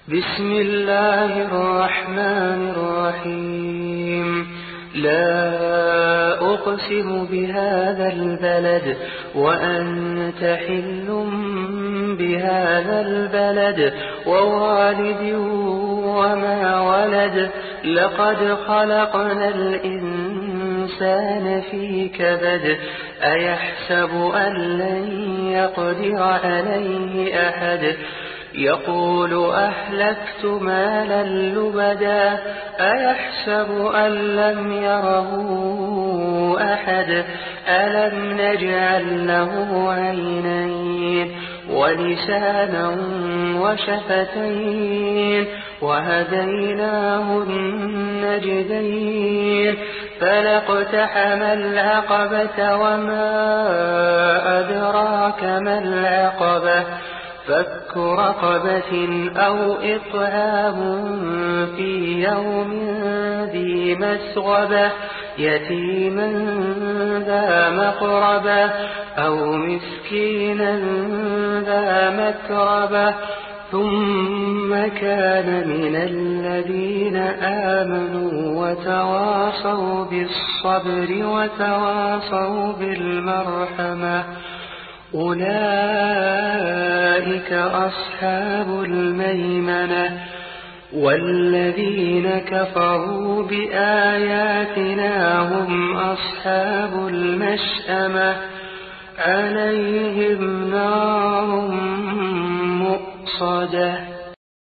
بسم الله الرحمن الرحيم. لا أقسم بهذا البلد وأنت حل بهذا البلد ووالد وما ولد. لقد خلقنا الإنسان في كبد. أيحسب أن لن يقدر عليه أحد. يقول أهلكت مالا لبدا. أيحسب أن لم يره أحد. ألم نجعل له عينين ولسانا وشفتين وهديناه النجدين. فلاقتحم العقبة وما أدراك ما العقبة. فك رقبة أو إطعام في يوم ذي مسغبة يتيما ذا مقربة أو مسكينا ذا متربة. ثم كان من الذين آمنوا وتواصوا بالصبر وتواصوا بالمرحمة. أولئك أصحاب الميمنة. والذين كفروا بآياتنا هم أصحاب المشأمة. عليهم نار مؤصدة.